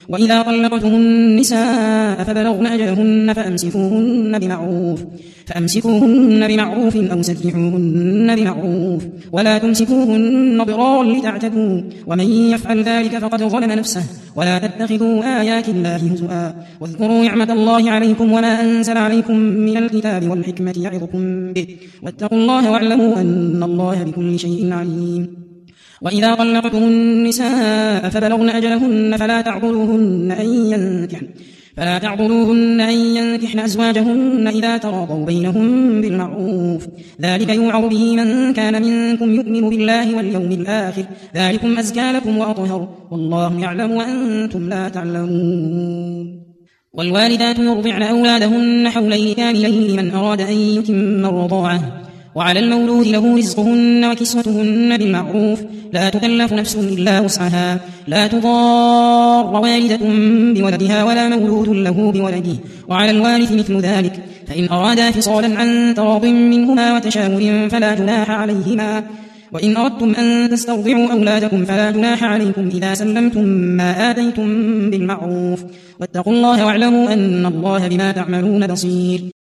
وإذا طلقتم النساء فبلغن أجلهن فأمسكوهن بمعروف أو سرحوهن بمعروف ولا تمسكوهن ضرارا لتعتدوا ومن يفعل ذلك فقد ظلم نفسه ولا تتخذوا آيات الله هزؤا واذكروا نعمة الله عليكم وما أنزل عليكم من الكتاب والحكمة يعظكم به واتقوا الله واعلموا أن الله بكل شيء عليم. وإذا طلقتم النساء فبلغن أجلهن فلا تعضلوهن أن ينكحن أزواجهن إذا تراضوا بينهم بالمعروف ذلك يوعظ به من كان منكم يؤمن بالله واليوم الآخر ذلكم أزكى لكم وأطهر والله يعلم وأنتم لا تعلمون. والوالدات يرضعن أولادهن حولين كاملين لمن أراد أن يتم الرضاعة وعلى المولود له رزقهن وكسوتهن بالمعروف لا تكلف نفس إلا وسعها لا تضار والدة بولدها ولا مولود له بولده وعلى الوارث مثل ذلك فإن أرادا فصالا عن تراض منهما وتشاور فلا جناح عليهما وإن أردتم أن تسترضعوا أولادكم فلا جناح عليكم إذا سلمتم ما آتيتم بالمعروف واتقوا الله واعلموا أن الله بما تعملون بصير.